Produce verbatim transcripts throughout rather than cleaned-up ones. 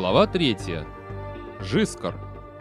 Глава третья. Жискар.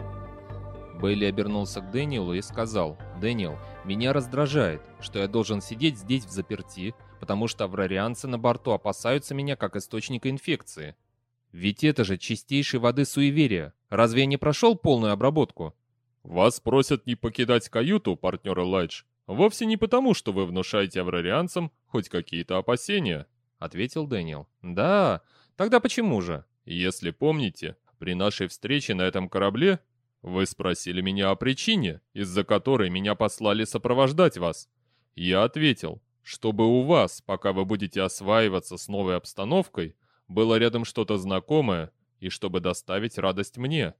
Бейли обернулся к Дэниелу и сказал: «Дэниел, меня раздражает, что я должен сидеть здесь взаперти, потому что аврарианцы на борту опасаются меня как источника инфекции. Ведь это же чистейшей воды суеверие. Разве я не прошел полную обработку?» «Вас просят не покидать каюту, партнер Элайдж, вовсе не потому, что вы внушаете аврарианцам хоть какие-то опасения», — ответил Дэниел. «Да, тогда почему же?» «Если помните, при нашей встрече на этом корабле вы спросили меня о причине, из-за которой меня послали сопровождать вас. Я ответил, чтобы у вас, пока вы будете осваиваться с новой обстановкой, было рядом что-то знакомое и чтобы доставить радость мне.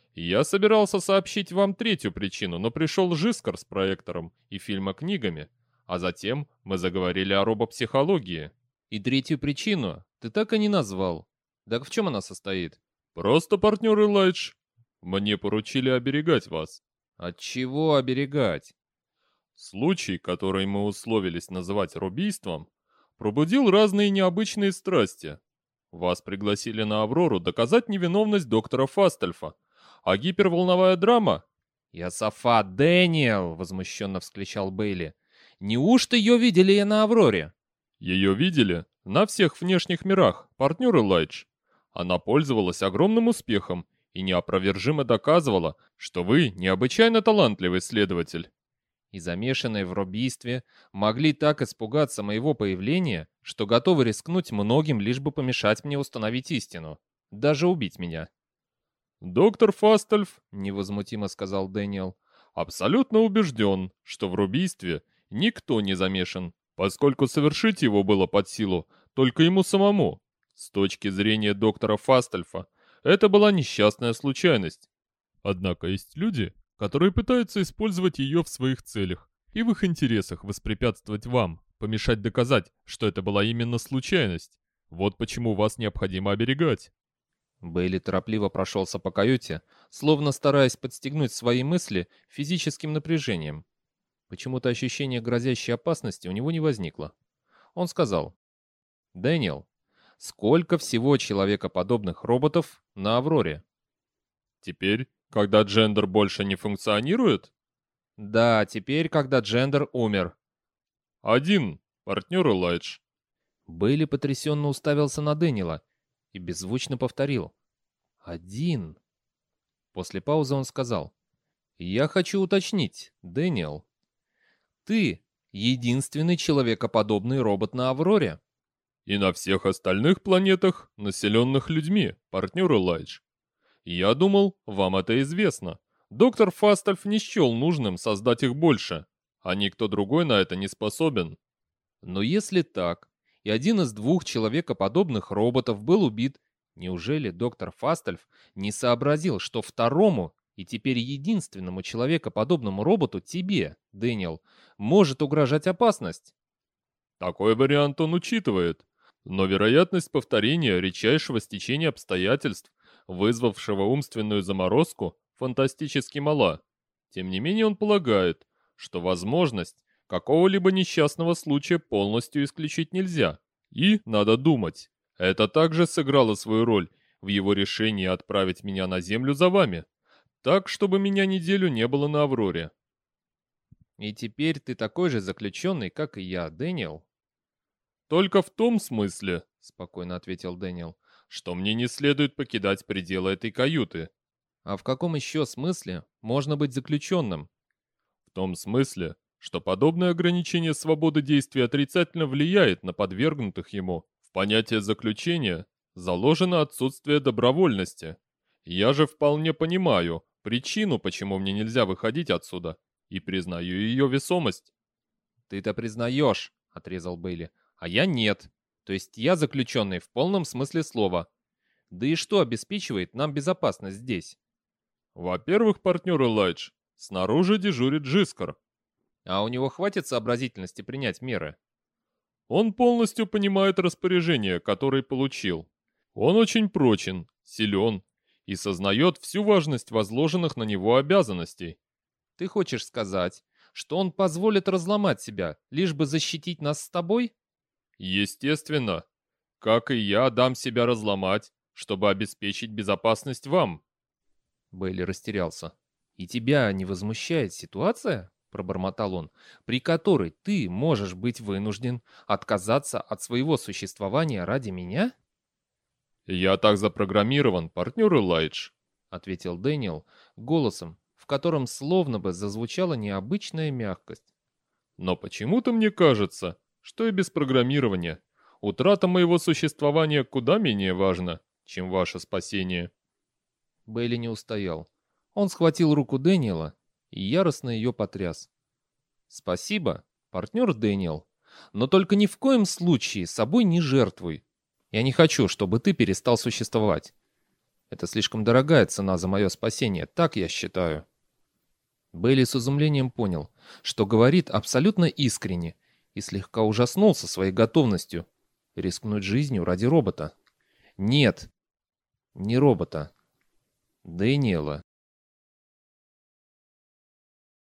Я собирался сообщить вам третью причину, но пришел Жискар с проектором и фильмокнигами, а затем мы заговорили о робопсихологии». «И третью причину ты так и не назвал. Так в чем она состоит?» «Просто, партнер Элайдж, мне поручили оберегать вас». «От чего оберегать?» Случай, который мы условились называть рубийством, пробудил разные необычные страсти. Вас пригласили на Аврору доказать невиновность доктора Фастельфа, а гиперволновая драма... «Иосафат, Дэниел!» — возмущенно вскричал Бейли. «Неужто ее видели и на Авроре?» Ее видели на всех внешних мирах, партнер Элайдж. Она пользовалась огромным успехом и неопровержимо доказывала, что вы необычайно талантливый следователь. И замешанные в робийстве могли так испугаться моего появления, что готовы рискнуть многим, лишь бы помешать мне установить истину. Даже убить меня. «Доктор Фастельф», — невозмутимо сказал Дэниел, — «абсолютно убежден, что в рубийстве никто не замешан, поскольку совершить его было под силу только ему самому. С точки зрения доктора Фастельфа, это была несчастная случайность. Однако есть люди, которые пытаются использовать ее в своих целях и в их интересах воспрепятствовать вам, помешать доказать, что это была именно случайность. Вот почему вас необходимо оберегать». Бейли торопливо прошелся по каюте, словно стараясь подстегнуть свои мысли физическим напряжением. Почему-то ощущение грозящей опасности у него не возникло. Он сказал: «Дэниел, сколько всего человекоподобных роботов на Авроре?» «Теперь, когда Джендер больше не функционирует?» «Да, теперь, когда Джендер умер». «Один, партнер Элайдж». Бейли потрясенно уставился на Дэниела и беззвучно повторил: «Один». После паузы он сказал: «Я хочу уточнить, Дэниел. Ты единственный человекоподобный робот на Авроре?» «И на всех остальных планетах, населенных людьми, партнер Элайдж. Я думал, вам это известно. Доктор Фастельф не счел нужным создать их больше, а никто другой на это не способен». «Но если так, и один из двух человекоподобных роботов был убит, неужели доктор Фастельф не сообразил, что второму и теперь единственному человекоподобному роботу, тебе, Дэниел, может угрожать опасность?» «Такой вариант он учитывает, но вероятность повторения редчайшего стечения обстоятельств, вызвавшего умственную заморозку, фантастически мала. Тем не менее он полагает, что возможность какого-либо несчастного случая полностью исключить нельзя. И, надо думать, это также сыграло свою роль в его решении отправить меня на Землю за вами, так, чтобы меня неделю не было на Авроре». «И теперь ты такой же заключенный, как и я, Дэниел?» «Только в том смысле», — спокойно ответил Дэниел, «что мне не следует покидать пределы этой каюты». «А в каком еще смысле можно быть заключенным?» «В том смысле, что подобное ограничение свободы действий отрицательно влияет на подвергнутых ему. В понятие заключения заложено отсутствие добровольности. Я же вполне понимаю причину, почему мне нельзя выходить отсюда, и признаю ее весомость». «Ты-то признаешь», — отрезал Бейли, — «а я нет. То есть я заключенный в полном смысле слова. Да и что обеспечивает нам безопасность здесь?» «Во-первых, партнер Элайдж, снаружи дежурит Жискар». «А у него хватит сообразительности принять меры?» «Он полностью понимает распоряжение, которое получил. Он очень прочен, силен и сознает всю важность возложенных на него обязанностей». «Ты хочешь сказать, что он позволит разломать себя, лишь бы защитить нас с тобой?» «Естественно. Как и я дам себя разломать, чтобы обеспечить безопасность вам». Бейли растерялся. «И тебя не возмущает ситуация?» — пробормотал он, «при которой ты можешь быть вынужден отказаться от своего существования ради меня?» «Я так запрограммирован, партнер Элайдж», — ответил Дэниел голосом, в котором словно бы зазвучала необычная мягкость. «Но почему-то мне кажется, что и без программирования утрата моего существования куда менее важна, чем ваше спасение». Бейли не устоял. Он схватил руку Дэниела и яростно ее потряс. «Спасибо, партнер Дэниел, но только ни в коем случае собой не жертвуй. Я не хочу, чтобы ты перестал существовать. Это слишком дорогая цена за мое спасение, так я считаю». Бейли с изумлением понял, что говорит абсолютно искренне, и слегка ужаснулся своей готовностью рискнуть жизнью ради робота. Нет, не робота. Дэниела.